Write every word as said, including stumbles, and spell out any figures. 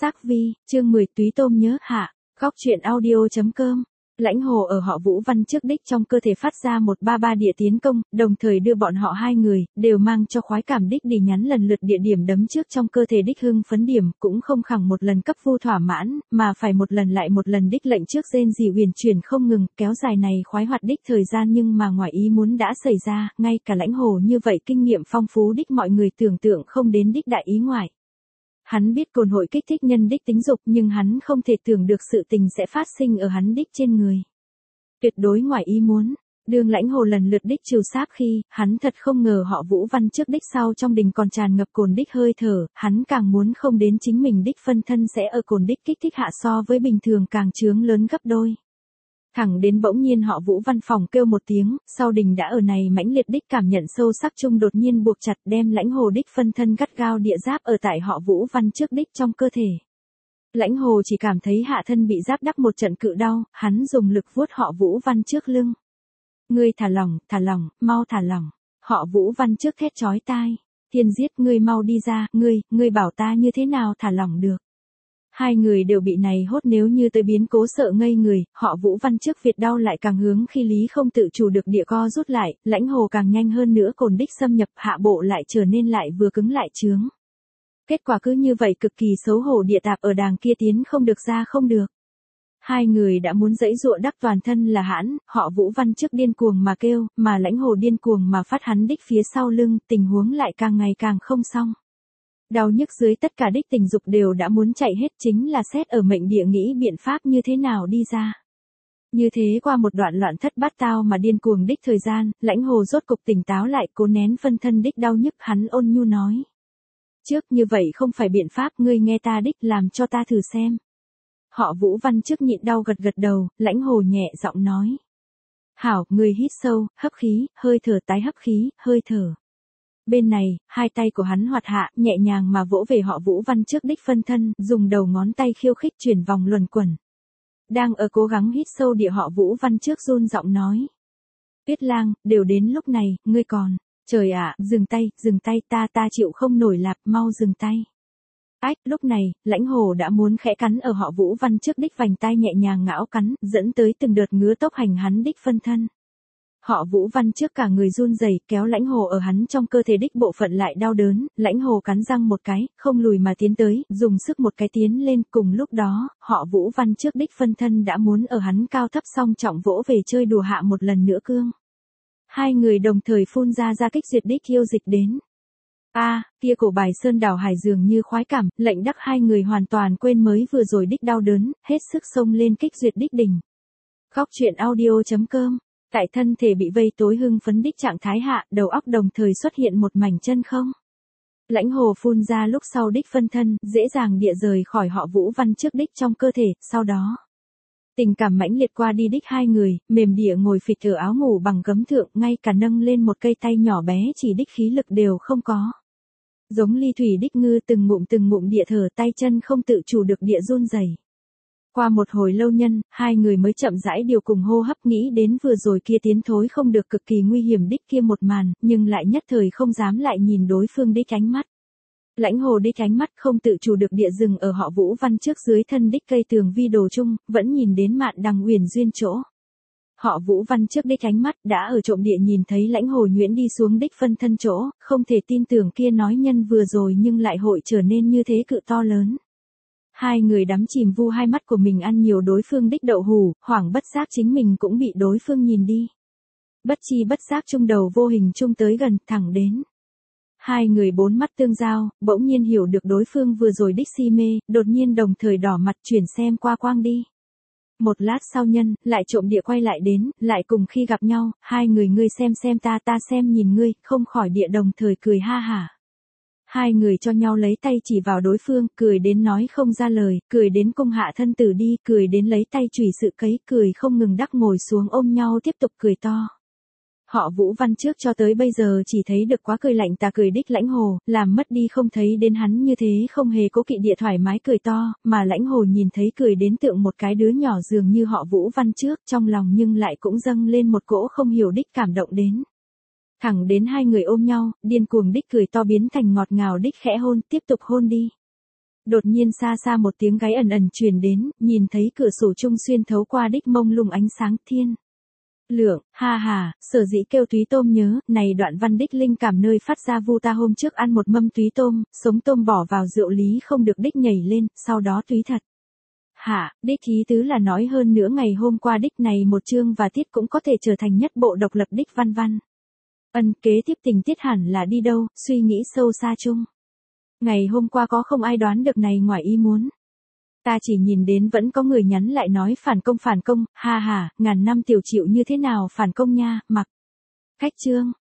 Sắc Vi, chương mười túy tôm nhớ hạ, góc truyện audio.com. Lãnh Hồ ở họ Vũ Văn trước đích trong cơ thể phát ra một ba ba địa tiến công, đồng thời đưa bọn họ hai người, đều mang cho khoái cảm đích đi nhắn lần lượt địa điểm đấm trước trong cơ thể đích hưng phấn điểm, cũng không khẳng một lần cấp vu thỏa mãn, mà phải một lần lại một lần đích lệnh trước rên rỉ huyền chuyển không ngừng, kéo dài này khoái hoạt đích thời gian nhưng mà ngoài ý muốn đã xảy ra, ngay cả Lãnh Hồ như vậy kinh nghiệm phong phú đích mọi người tưởng tượng không đến đích đại ý ngoại. Hắn biết cồn hội kích thích nhân đích tính dục nhưng hắn không thể tưởng được sự tình sẽ phát sinh ở hắn đích trên người. Tuyệt đối ngoài ý muốn, đường Lãnh Hồ lần lượt đích trừ sáp khi, hắn thật không ngờ họ Vũ Văn trước đích sau trong đình còn tràn ngập cồn đích hơi thở, hắn càng muốn không đến chính mình đích phân thân sẽ ở cồn đích kích thích hạ so với bình thường càng chướng lớn gấp đôi. Thẳng đến bỗng nhiên họ Vũ Văn phòng kêu một tiếng, sau đình đã ở này mãnh liệt đích cảm nhận sâu sắc chung đột nhiên buộc chặt đem Lãnh Hồ đích phân thân gắt gao địa giáp ở tại họ Vũ Văn trước đích trong cơ thể. Lãnh Hồ chỉ cảm thấy hạ thân bị giáp đắp một trận cự đau, hắn dùng lực vuốt họ Vũ Văn trước lưng. Ngươi thả lỏng, thả lỏng, mau thả lỏng. Họ Vũ Văn trước thét chói tai. Thiên giết, ngươi mau đi ra, ngươi, ngươi bảo ta như thế nào thả lỏng được. Hai người đều bị này hốt nếu như tới biến cố sợ ngây người, họ Vũ Văn trước Việt đau lại càng hướng khi lý không tự chủ được địa co rút lại, Lãnh Hồ càng nhanh hơn nữa cồn đích xâm nhập hạ bộ lại trở nên lại vừa cứng lại chướng. Kết quả cứ như vậy cực kỳ xấu hổ địa tạp ở đàng kia tiến không được ra không được. Hai người đã muốn dẫy dụa đắc toàn thân là hãn, họ Vũ Văn trước điên cuồng mà kêu, mà Lãnh Hồ điên cuồng mà phát hắn đích phía sau lưng, tình huống lại càng ngày càng không xong. Đau nhức dưới tất cả đích tình dục đều đã muốn chạy hết chính là xét ở mệnh địa nghĩ biện pháp như thế nào đi ra. Như thế qua một đoạn loạn thất bát tao mà điên cuồng đích thời gian, Lãnh Hồ rốt cục tỉnh táo lại cố nén phân thân đích đau nhức hắn ôn nhu nói. Trước như vậy không phải biện pháp ngươi nghe ta đích làm cho ta thử xem. Họ Vũ Văn trước nhịn đau gật gật đầu, Lãnh Hồ nhẹ giọng nói. Hảo, ngươi hít sâu, hấp khí, hơi thở tái hấp khí, hơi thở. Bên này, hai tay của hắn hoạt hạ, nhẹ nhàng mà vỗ về họ Vũ Văn trước đích phân thân, dùng đầu ngón tay khiêu khích chuyển vòng luẩn quẩn. Đang ở cố gắng hít sâu địa họ Vũ Văn trước run giọng nói. Tuyết Lang, đều đến lúc này, ngươi còn, trời ạ, dừng tay, dừng tay, ta ta chịu không nổi lạp, mau dừng tay. Ách, lúc này, Lãnh Hồ đã muốn khẽ cắn ở họ Vũ Văn trước đích vành tai nhẹ nhàng ngão cắn, dẫn tới từng đợt ngứa tốc hành hắn đích phân thân. Họ Vũ Văn trước cả người run rẩy kéo Lãnh Hồ ở hắn trong cơ thể đích bộ phận lại đau đớn, Lãnh Hồ cắn răng một cái, không lùi mà tiến tới, dùng sức một cái tiến lên, cùng lúc đó, họ Vũ Văn trước đích phân thân đã muốn ở hắn cao thấp song trọng vỗ về chơi đùa hạ một lần nữa cương. Hai người đồng thời phun ra ra kích duyệt đích yêu dịch đến. A, à, kia cổ bài sơn đảo hải dường như khoái cảm, lệnh đắc hai người hoàn toàn quên mới vừa rồi đích đau đớn, hết sức xông lên kích duyệt đích đỉnh. Góc truyện audio.com. Tại thân thể bị vây tối hưng phấn đích trạng thái hạ, đầu óc đồng thời xuất hiện một mảnh chân không. Lãnh Hồ phun ra lúc sau đích phân thân, dễ dàng địa rời khỏi họ Vũ Văn trước đích trong cơ thể, sau đó. Tình cảm mãnh liệt qua đi đích hai người, mềm địa ngồi phịch ở áo ngủ bằng gấm thượng, ngay cả nâng lên một cây tay nhỏ bé chỉ đích khí lực đều không có. Giống ly thủy đích ngư từng ngụm từng ngụm địa thở tay chân không tự chủ được địa run rẩy. Qua một hồi lâu nhân, hai người mới chậm rãi điều cùng hô hấp nghĩ đến vừa rồi kia tiến thối không được cực kỳ nguy hiểm đích kia một màn, nhưng lại nhất thời không dám lại nhìn đối phương đích ánh mắt. Lãnh Hồ đích ánh mắt không tự chủ được địa dừng ở họ Vũ Văn trước dưới thân đích cây tường vi đồ chung, vẫn nhìn đến mạn đằng uyển duyên chỗ. Họ Vũ Văn trước đích ánh mắt đã ở trộm địa nhìn thấy Lãnh Hồ nhuyễn đi xuống đích phân thân chỗ, không thể tin tưởng kia nói nhân vừa rồi nhưng lại hội trở nên như thế cự to lớn. Hai người đắm chìm vu hai mắt của mình ăn nhiều đối phương đích đậu hủ, hoảng bất giác chính mình cũng bị đối phương nhìn đi. Bất chi bất giác trung đầu vô hình trung tới gần, thẳng đến. Hai người bốn mắt tương giao, bỗng nhiên hiểu được đối phương vừa rồi đích si mê, đột nhiên đồng thời đỏ mặt chuyển xem qua quang đi. Một lát sau nhân, lại trộm địa quay lại đến, lại cùng khi gặp nhau, hai người ngươi xem xem ta ta xem nhìn ngươi, không khỏi địa đồng thời cười ha hả. Hai người cho nhau lấy tay chỉ vào đối phương, cười đến nói không ra lời, cười đến cung hạ thân tử đi, cười đến lấy tay chùy sự cấy, cười không ngừng đắc ngồi xuống ôm nhau tiếp tục cười to. Họ Vũ Văn trước cho tới bây giờ chỉ thấy được quá cười lạnh tà cười đích Lãnh Hồ, làm mất đi không thấy đến hắn như thế không hề cố kỵ địa thoải mái cười to, mà Lãnh Hồ nhìn thấy cười đến tượng một cái đứa nhỏ dường như họ Vũ Văn trước, trong lòng nhưng lại cũng dâng lên một cỗ không hiểu đích cảm động đến. Thẳng đến hai người ôm nhau, điên cuồng đích cười to biến thành ngọt ngào đích khẽ hôn, tiếp tục hôn đi. Đột nhiên xa xa một tiếng gáy ẩn ẩn truyền đến, nhìn thấy cửa sổ chung xuyên thấu qua đích mông lung ánh sáng thiên. Lượng, ha ha, sở dĩ kêu túy tôm nhớ, này đoạn văn đích linh cảm nơi phát ra vu ta hôm trước ăn một mâm túy tôm, sống tôm bỏ vào rượu lý không được đích nhảy lên, sau đó túy thật. Hạ, đích ý tứ là nói hơn nữa ngày hôm qua đích này một chương và tiết cũng có thể trở thành nhất bộ độc lập đích văn văn. Ân kế tiếp tình tiết hẳn là đi đâu, suy nghĩ sâu xa chung. Ngày hôm qua có không ai đoán được này ngoài ý muốn. Ta chỉ nhìn đến vẫn có người nhắn lại nói phản công phản công, ha ha, ngàn năm tiểu chịu như thế nào phản công nha, mặc. Cách chương.